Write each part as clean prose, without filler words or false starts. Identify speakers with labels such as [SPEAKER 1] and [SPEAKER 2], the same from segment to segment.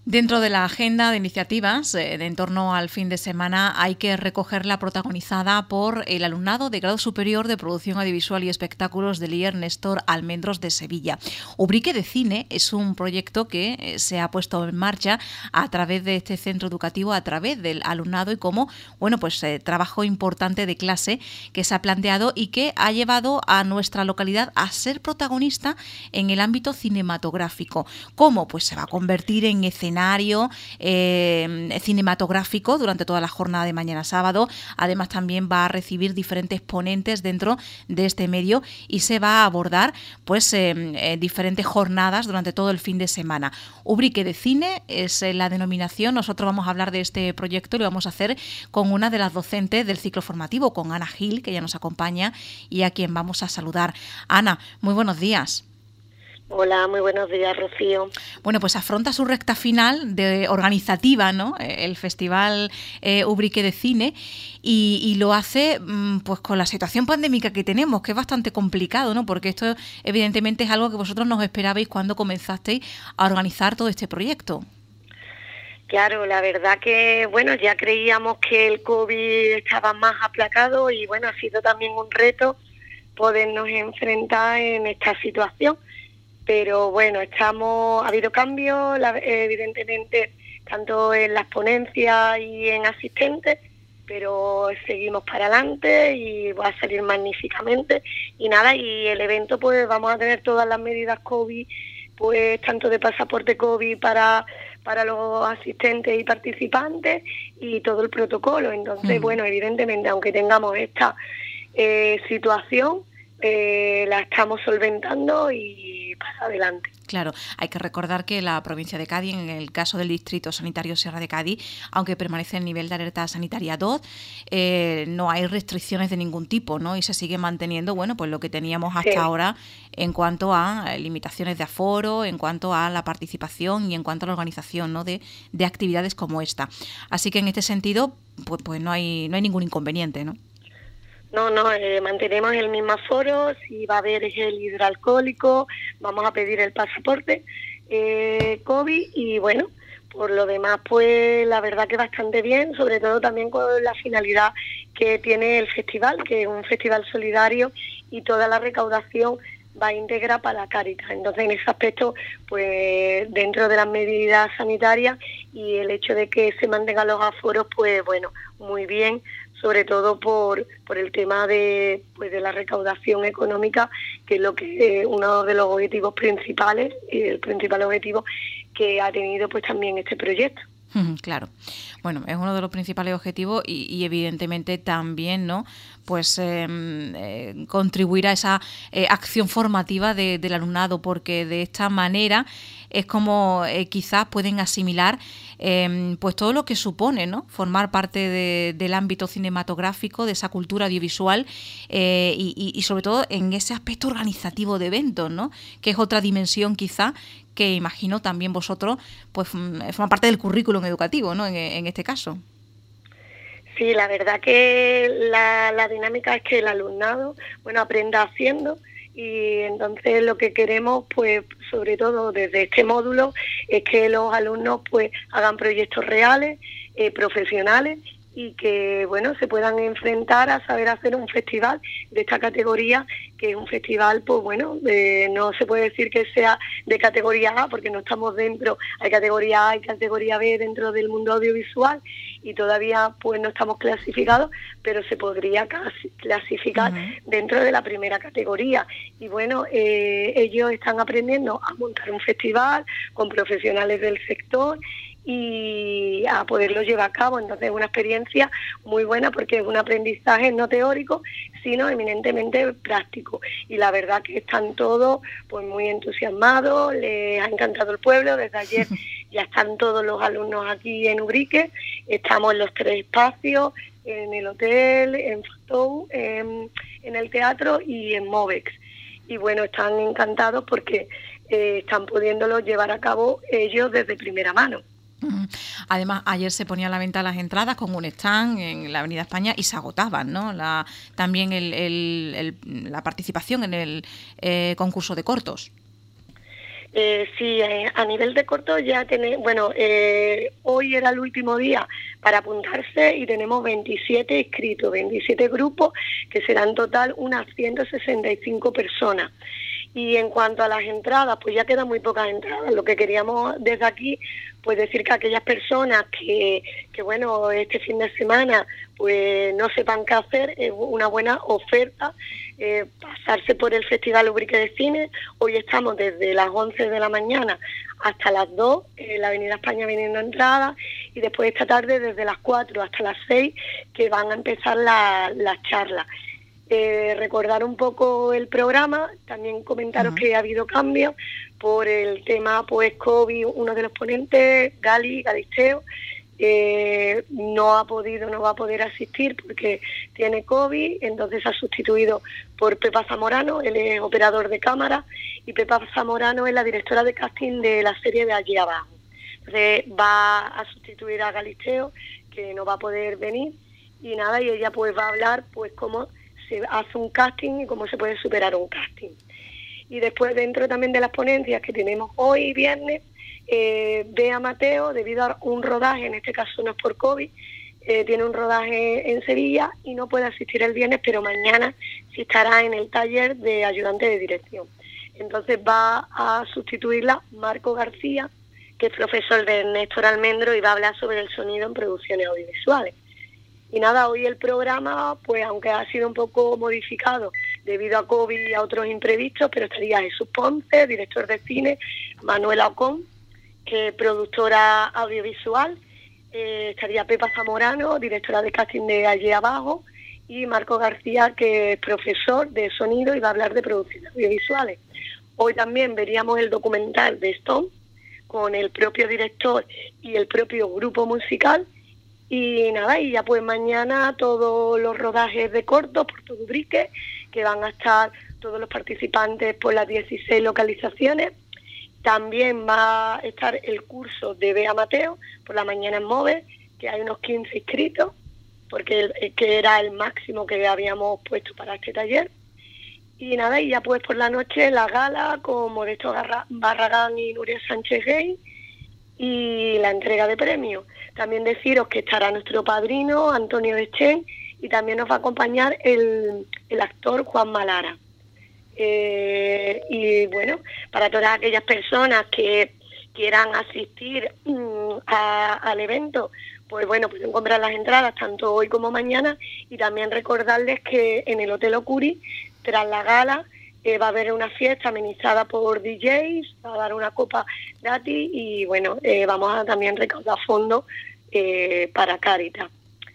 [SPEAKER 1] Dentro de la agenda de iniciativas en torno al fin de semana hay que recogerla protagonizada por el alumnado de grado superior de producción audiovisual y espectáculos del IER Néstor Almendros de Sevilla. Ubrique de Cine es un proyecto que se ha puesto en marcha a través de este centro educativo, a través del alumnado y como trabajo importante de clase que se ha planteado y que ha llevado a nuestra localidad a ser protagonista en el ámbito cinematográfico. ¿Cómo? Pues se va a convertir en escenario cinematográfico durante toda la jornada de mañana sábado. Además también va a recibir diferentes ponentes dentro de este medio y se va a abordar diferentes jornadas durante todo el fin de semana. Ubrique de Cine es la denominación. Nosotros vamos a hablar de este proyecto y lo vamos a hacer con una de las docentes del ciclo formativo, con Ana Gil, que ya nos acompaña y a quien vamos a saludar. Ana, muy buenos días.
[SPEAKER 2] Hola, muy buenos días, Rocío.
[SPEAKER 1] Bueno, pues afronta su recta final organizativa, ¿no? El Festival Ubrique de Cine y lo hace pues con la situación pandémica que tenemos, que es bastante complicado, ¿no? Porque esto evidentemente es algo que vosotros nos esperabais cuando comenzasteis a organizar todo este proyecto.
[SPEAKER 2] Claro, la verdad que, ya creíamos que el COVID estaba más aplacado y, ha sido también un reto podernos enfrentar en esta situación. Pero ha habido cambios, evidentemente, tanto en las ponencias y en asistentes, pero seguimos para adelante y va a salir magníficamente. Y el evento, pues vamos a tener todas las medidas COVID, pues tanto de pasaporte COVID para los asistentes y participantes y todo el protocolo. Entonces, evidentemente, aunque tengamos esta situación, la estamos solventando y para adelante.
[SPEAKER 1] Claro, hay que recordar que la provincia de Cádiz, en el caso del Distrito Sanitario Sierra de Cádiz, aunque permanece en nivel de alerta sanitaria 2, no hay restricciones de ningún tipo, ¿no? Y se sigue manteniendo, pues lo que teníamos hasta ahora en cuanto a limitaciones de aforo, en cuanto a la participación y en cuanto a la organización, ¿no? de actividades como esta. Así que en este sentido, pues no hay ningún inconveniente, ¿no?
[SPEAKER 2] No, mantenemos el mismo aforo, si va a haber gel hidroalcohólico, vamos a pedir el pasaporte COVID y por lo demás, pues la verdad que bastante bien, sobre todo también con la finalidad que tiene el festival, que es un festival solidario y toda la recaudación va íntegra para la Cáritas. Entonces, en ese aspecto, pues dentro de las medidas sanitarias y el hecho de que se mantengan los aforos, pues muy bien, sobre todo por el tema de la recaudación económica, que es lo que uno de los objetivos principales y el principal objetivo que ha tenido pues también este proyecto.
[SPEAKER 1] Claro. Bueno, es uno de los principales objetivos y evidentemente también, ¿no? Pues contribuir a esa acción formativa del alumnado, porque de esta manera es como quizás pueden asimilar pues todo lo que supone, ¿no? Formar parte del ámbito cinematográfico, de esa cultura audiovisual y sobre todo en ese aspecto organizativo de eventos, ¿no? Que es otra dimensión quizá que imagino también vosotros pues forma parte del currículum educativo, ¿no? En este caso.
[SPEAKER 2] Sí, la verdad que la dinámica es que el alumnado aprenda haciendo y entonces lo que queremos pues sobre todo desde este módulo es que los alumnos pues hagan proyectos reales, profesionales y que se puedan enfrentar a saber hacer un festival de esta categoría, que es un festival pues no se puede decir que sea de categoría A porque no estamos dentro, hay categoría A y categoría B dentro del mundo audiovisual y todavía pues no estamos clasificados, pero se podría clasificar dentro de la primera categoría y ellos están aprendiendo a montar un festival con profesionales del sector y a poderlo llevar a cabo. Entonces es una experiencia muy buena porque es un aprendizaje no teórico, sino eminentemente práctico. Y la verdad que están todos pues muy entusiasmados, les ha encantado el pueblo. Desde ayer ya están todos los alumnos aquí en Ubrique, estamos en los 3 espacios, en el hotel, en Fatou, en el teatro y en Movex. Y están encantados porque están pudiéndolo llevar a cabo ellos desde primera mano.
[SPEAKER 1] Además, ayer se ponían a la venta las entradas con un stand en la Avenida España y se agotaban, ¿no? También la participación en el concurso de cortos.
[SPEAKER 2] Sí, a nivel de corto ya tenemos, bueno, hoy era el último día para apuntarse y tenemos 27 inscritos, 27 grupos, que serán en total unas 165 personas. Y en cuanto a las entradas, pues ya quedan muy pocas entradas. Lo que queríamos desde aquí, pues decir que aquellas personas que bueno, este fin de semana pues no sepan qué hacer, es una buena oferta pasarse por el Festival Ubrique de Cine. Hoy estamos desde las 11 de la mañana hasta las 2 en la Avenida España vendiendo entradas, y después esta tarde desde las 4 hasta las 6 que van a empezar las charlas. Recordar un poco el programa, también comentaros que ha habido cambios por el tema pues COVID. Uno de los ponentes, Galisteo, no va a poder asistir porque tiene COVID, entonces ha sustituido por Pepa Zamorano. Él es operador de cámara y Pepa Zamorano es la directora de casting de la serie de Allí Abajo. Entonces va a sustituir a Galisteo, que no va a poder venir, y nada, y ella pues va a hablar pues cómo se hace un casting y cómo se puede superar un casting. Y después, dentro también de las ponencias que tenemos hoy viernes, Bea Mateo, debido a un rodaje, en este caso no es por COVID, tiene un rodaje en Sevilla y no puede asistir el viernes, pero mañana sí estará en el taller de ayudante de dirección. Entonces va a sustituirla Marco García, que es profesor de Néstor Almendro, y va a hablar sobre el sonido en producciones audiovisuales. Y nada, hoy el programa, pues aunque ha sido un poco modificado debido a COVID y a otros imprevistos, pero estaría Jesús Ponce, director de cine, Manuela Ocón, que es productora audiovisual, estaría Pepa Zamorano, directora de casting de Allí Abajo, y Marco García, que es profesor de sonido y va a hablar de producciones audiovisuales. Hoy también veríamos el documental de Stone, con el propio director y el propio grupo musical. Y nada, y ya pues mañana todos los rodajes de cortos por todo Ubrique, que van a estar todos los participantes por las 16 localizaciones. También va a estar el curso de Bea Mateo por la mañana en Move, que hay unos 15 inscritos, porque que era el máximo que habíamos puesto para este taller. Y nada, y ya pues por la noche la gala con Modesto Barragán y Nuria Sánchez Gay, y la entrega de premios. También deciros que estará nuestro padrino Antonio Dechen, y también nos va a acompañar el actor Juan Malara. Y bueno, para todas aquellas personas que quieran asistir al evento, pues bueno, pueden comprar las entradas tanto hoy como mañana. Y también recordarles que en el Hotel Ocuri, tras la gala, va a haber una fiesta amenizada por DJs, va a dar una copa gratis, y bueno, vamos a también recaudar fondos para Cáritas.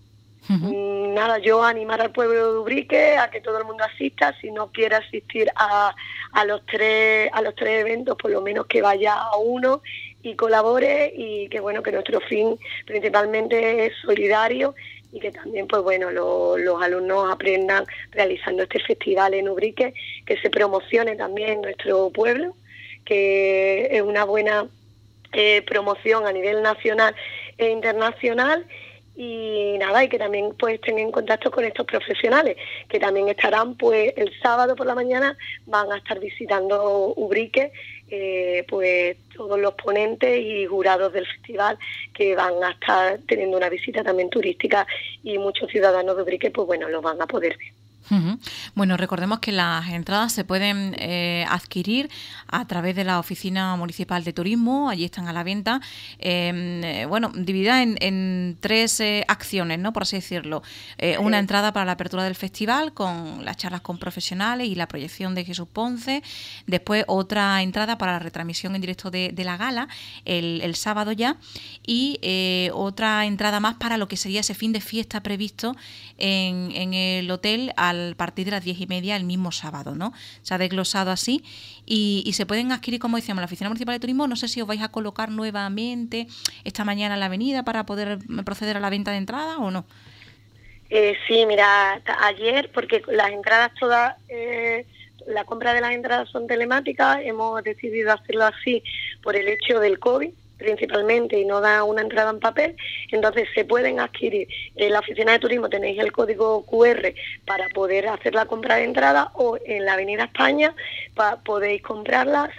[SPEAKER 2] Nada, yo animar al pueblo de Ubrique a que todo el mundo asista. Si no quiere asistir a los tres eventos, por lo menos que vaya a uno y colabore, y que bueno, que nuestro fin principalmente es solidario, y que también pues bueno, los alumnos aprendan realizando este festival en Ubrique, que se promocione también nuestro pueblo, que es una buena promoción a nivel nacional e internacional. Y nada, y que también pues estén en contacto con estos profesionales, que también estarán pues el sábado por la mañana, van a estar visitando Ubrique, pues todos los ponentes y jurados del festival, que van a estar teniendo una visita también turística, y muchos ciudadanos de Ubrique pues bueno, los van a poder ver.
[SPEAKER 1] Bueno, recordemos que las entradas se pueden adquirir a través de la Oficina Municipal de Turismo. Allí están a la venta, bueno, dividida en tres acciones, ¿no?, por así decirlo. Una entrada para la apertura del festival, con las charlas con profesionales y la proyección de Jesús Ponce. Después otra entrada para la retransmisión en directo de la gala el sábado ya, y otra entrada más para lo que sería ese fin de fiesta previsto en el hotel a partir de las 10:30 el mismo sábado, ¿no? Se ha desglosado así, y se pueden adquirir, como decíamos, en la Oficina Municipal de Turismo. No sé si os vais a colocar nuevamente esta mañana en la avenida para poder proceder a la venta de entradas o no.
[SPEAKER 2] Sí, mira, ayer, porque las entradas todas, la compra de las entradas son telemáticas, hemos decidido hacerlo así por el hecho del COVID, principalmente y no da una entrada en papel, entonces se pueden adquirir. En la oficina de turismo tenéis el código QR para poder hacer la compra de entrada, o en la Avenida España podéis comprarla,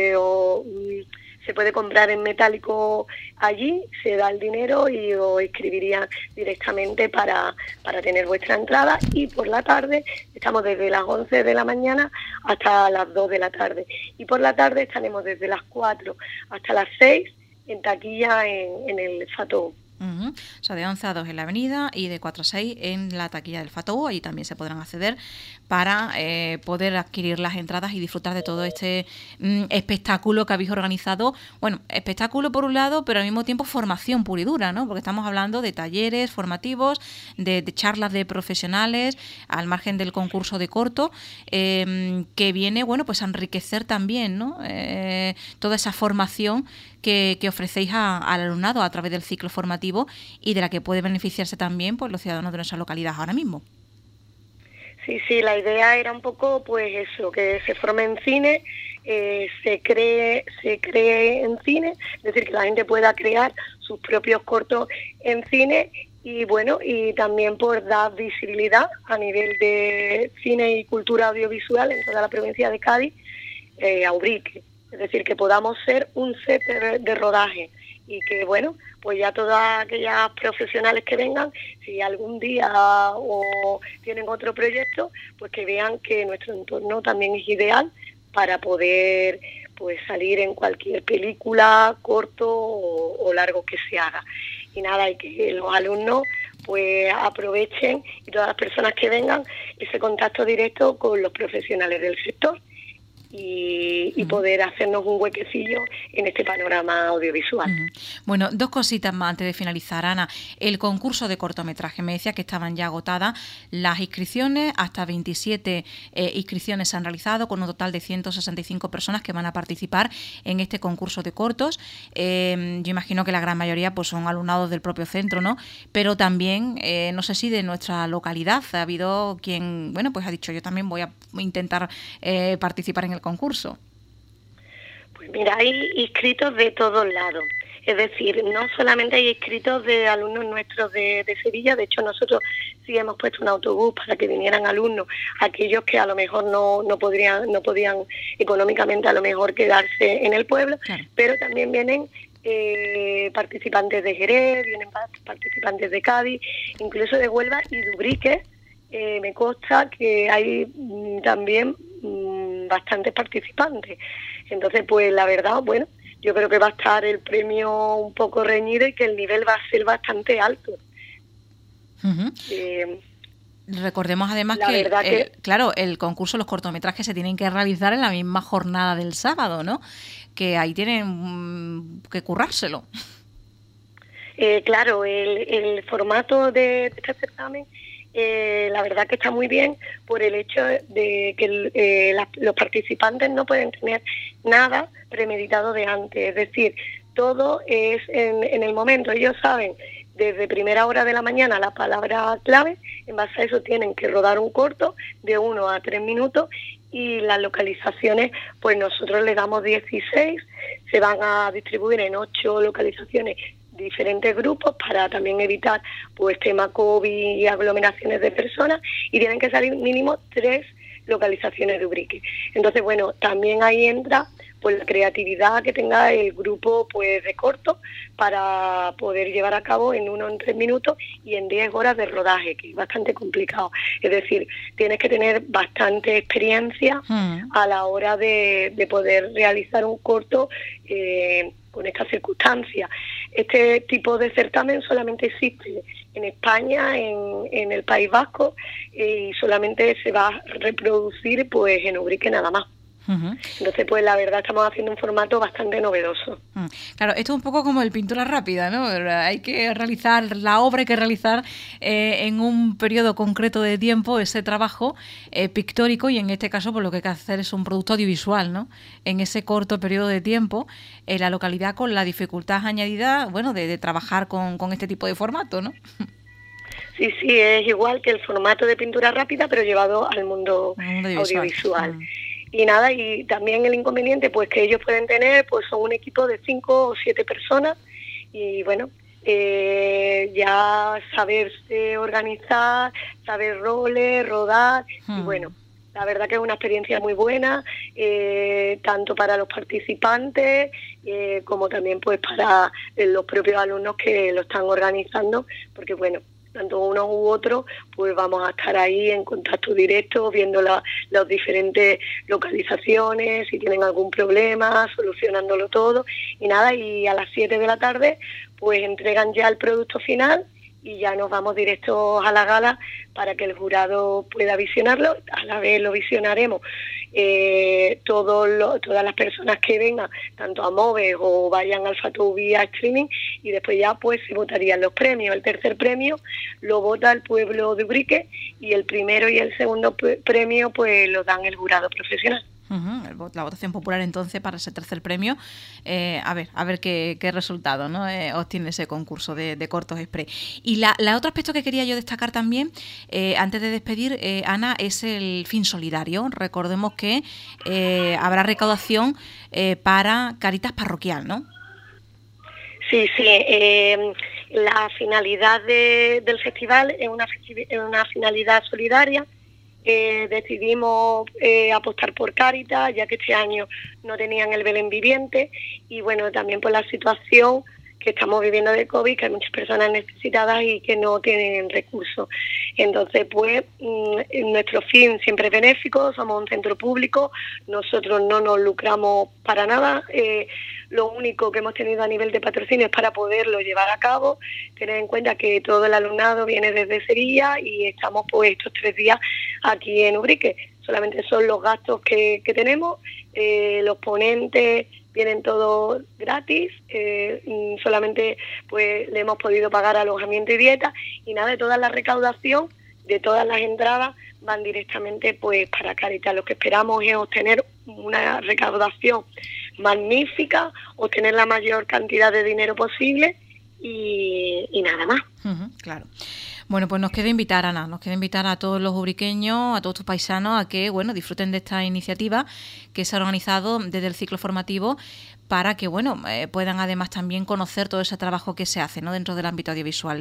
[SPEAKER 2] se puede comprar en metálico allí, se da el dinero y os escribirían directamente para tener vuestra entrada. Y por la tarde estamos desde las 11 de la mañana hasta las 2 de la tarde. Y por la tarde estaremos desde las 4 hasta las 6 en taquilla en el Fatou.
[SPEAKER 1] O sea, de 11 a 2 en la avenida y de 4 a 6 en la taquilla del Fatou. Allí también se podrán acceder para poder adquirir las entradas y disfrutar de todo este espectáculo que habéis organizado. Bueno, espectáculo por un lado, pero al mismo tiempo formación pura y dura, ¿no? Porque estamos hablando de talleres formativos, de charlas de profesionales, al margen del concurso de corto, que viene, bueno, pues a enriquecer también, ¿no? Toda esa formación que ofrecéis al alumnado a través del ciclo formativo y de la que puede beneficiarse también pues los ciudadanos de nuestra localidad ahora mismo.
[SPEAKER 2] Sí, la idea era un poco pues eso, que se forme en cine, se cree en cine, es decir, que la gente pueda crear sus propios cortos en cine y bueno, y también por dar visibilidad a nivel de cine y cultura audiovisual en toda la provincia de Cádiz a Ubrique. Es decir, que podamos ser un set de rodaje y que, bueno, pues ya todas aquellas profesionales que vengan, si algún día o tienen otro proyecto, pues que vean que nuestro entorno también es ideal para poder pues salir en cualquier película, corto o largo que se haga. Y nada, y que los alumnos pues aprovechen, y todas las personas que vengan, ese contacto directo con los profesionales del sector. Y poder hacernos un huequecillo en este panorama audiovisual.
[SPEAKER 1] Bueno, dos cositas más antes de finalizar, Ana. El concurso de cortometraje, me decía que estaban ya agotadas las inscripciones, hasta 27 inscripciones se han realizado, con un total de 165 personas que van a participar en este concurso de cortos. Yo imagino que la gran mayoría pues son alumnados del propio centro, ¿no? Pero también, no sé si de nuestra localidad ha habido quien, bueno, pues ha dicho, yo también voy a intentar participar en el concurso.
[SPEAKER 2] Pues mira, hay inscritos de todos lados. Es decir, no solamente hay inscritos de alumnos nuestros de Sevilla, de hecho nosotros sí hemos puesto un autobús para que vinieran alumnos, aquellos que a lo mejor no podían económicamente a lo mejor quedarse en el pueblo, claro. Pero también vienen participantes de Jerez, vienen participantes de Cádiz, incluso de Huelva y de Ubrique. Me consta que hay también bastantes participantes. Entonces, pues la verdad, bueno, yo creo que va a estar el premio un poco reñido y que el nivel va a ser bastante alto.
[SPEAKER 1] Recordemos además que, claro, el concurso, los cortometrajes se tienen que realizar en la misma jornada del sábado, ¿no? Que ahí tienen que currárselo.
[SPEAKER 2] Claro, el formato de este certamen la verdad que está muy bien por el hecho de que los participantes no pueden tener nada premeditado de antes, es decir, todo es en el momento. Ellos saben desde primera hora de la mañana la palabra clave, en base a eso tienen que rodar un corto de 1 a 3 minutos y las localizaciones, pues nosotros les damos 16, se van a distribuir en 8 localizaciones, diferentes grupos para también evitar pues tema COVID y aglomeraciones de personas, y tienen que salir mínimo 3 localizaciones de Ubrique. Entonces, bueno, también ahí entra pues la creatividad que tenga el grupo pues de corto para poder llevar a cabo en 1 en 3 minutos y en 10 horas de rodaje, que es bastante complicado. Es decir, tienes que tener bastante experiencia a la hora de poder realizar un corto con estas circunstancias. Este tipo de certamen solamente existe en España, en el País Vasco, y solamente se va a reproducir pues en Ubrique nada más. Entonces, pues la verdad estamos haciendo un formato bastante novedoso.
[SPEAKER 1] Claro, esto es un poco como el pintura rápida, ¿no? Hay que realizar la obra, hay que realizar en un periodo concreto de tiempo ese trabajo pictórico, y en este caso pues lo que hay que hacer es un producto audiovisual, ¿no? En ese corto periodo de tiempo, en la localidad, con la dificultad añadida, bueno, de trabajar con este tipo de formato, ¿no?
[SPEAKER 2] Sí, es igual que el formato de pintura rápida, pero llevado al mundo audiovisual. Y nada, y también el inconveniente pues que ellos pueden tener, pues son un equipo de 5 o 7 personas y bueno, ya saberse organizar, saber roles, rodar y bueno, la verdad que es una experiencia muy buena, tanto para los participantes como también pues para los propios alumnos que lo están organizando, porque bueno, tanto uno u otro, pues vamos a estar ahí en contacto directo, viendo las diferentes localizaciones, si tienen algún problema, solucionándolo todo, y nada, y a las 7 de la tarde, pues entregan ya el producto final, y ya nos vamos directos a la gala para que el jurado pueda visionarlo. A la vez lo visionaremos todas las personas que vengan, tanto a MOVES o vayan al FATU vía streaming, y después ya pues se votarían los premios. El tercer premio lo vota el pueblo de Ubrique y el primero y el segundo premio pues lo dan el jurado profesional.
[SPEAKER 1] La votación popular entonces para ese tercer premio, a ver qué resultado, ¿no? Obtiene ese concurso de cortos express. Y la otro aspecto que quería yo destacar también, antes de despedir, Ana, es el fin solidario. Recordemos que habrá recaudación para Cáritas Parroquial, ¿no?
[SPEAKER 2] Sí, la finalidad del festival es una finalidad solidaria. Decidimos apostar por Cáritas, ya que este año no tenían el Belén viviente, y bueno, también por la situación que estamos viviendo de COVID, que hay muchas personas necesitadas y que no tienen recursos. Entonces, pues, nuestro fin siempre es benéfico, somos un centro público, nosotros no nos lucramos para nada, lo único que hemos tenido a nivel de patrocinio es para poderlo llevar a cabo. Tener en cuenta que todo el alumnado viene desde Sevilla y estamos pues estos 3 días aquí en Ubrique. Solamente son los gastos que tenemos, los ponentes vienen todos gratis, solamente pues le hemos podido pagar alojamiento y dieta, y nada, de toda la recaudación, de todas las entradas van directamente pues para Cáritas. Lo que esperamos es obtener una recaudación magnífica, obtener la mayor cantidad de dinero posible y nada más.
[SPEAKER 1] Claro. Bueno, pues nos queda invitar, Ana, a todos los ubriqueños, a todos tus paisanos, a que, bueno, disfruten de esta iniciativa que se ha organizado desde el ciclo formativo para que, bueno, puedan además también conocer todo ese trabajo que se hace, ¿no?, dentro del ámbito audiovisual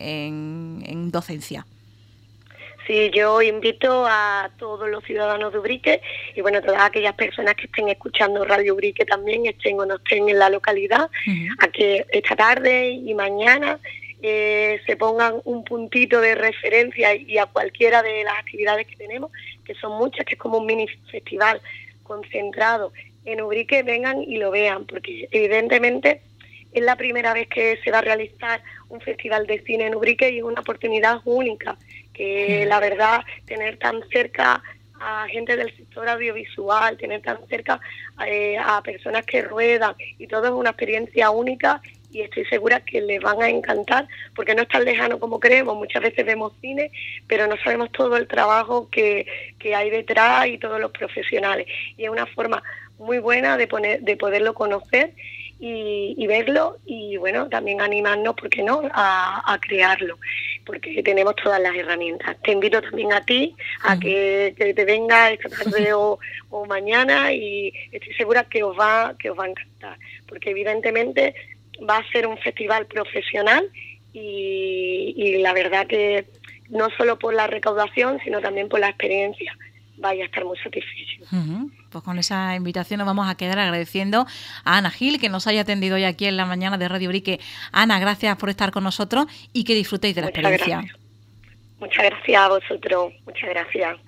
[SPEAKER 1] en docencia.
[SPEAKER 2] Sí, yo invito a todos los ciudadanos de Ubrique y bueno, todas aquellas personas que estén escuchando Radio Ubrique también, estén o no estén en la localidad, a que esta tarde y mañana se pongan un puntito de referencia y a cualquiera de las actividades que tenemos, que son muchas, que es como un mini festival concentrado en Ubrique, vengan y lo vean, porque evidentemente es la primera vez que se va a realizar un festival de cine en Ubrique y es una oportunidad única, que la verdad, tener tan cerca a gente del sector audiovisual, tener tan cerca a personas que ruedan, y todo es una experiencia única, y estoy segura que les van a encantar, porque no es tan lejano como creemos. Muchas veces vemos cine, pero no sabemos todo el trabajo que hay detrás y todos los profesionales, y es una forma muy buena de poderlo conocer y verlo, y bueno, también animarnos, ¿por qué no?, a crearlo, porque tenemos todas las herramientas. Te invito también a ti a que te vengas esta tarde o mañana, y estoy segura que os va a encantar, porque evidentemente va a ser un festival profesional y la verdad que no solo por la recaudación, sino también por la experiencia, vaya a estar muy satisfecho.
[SPEAKER 1] Pues con esa invitación nos vamos a quedar agradeciendo a Ana Gil, que nos haya atendido hoy aquí en la mañana de Radio Ubrique. Ana, gracias por estar con nosotros y que disfrutéis de la experiencia.
[SPEAKER 2] Muchas gracias a vosotros. Muchas gracias.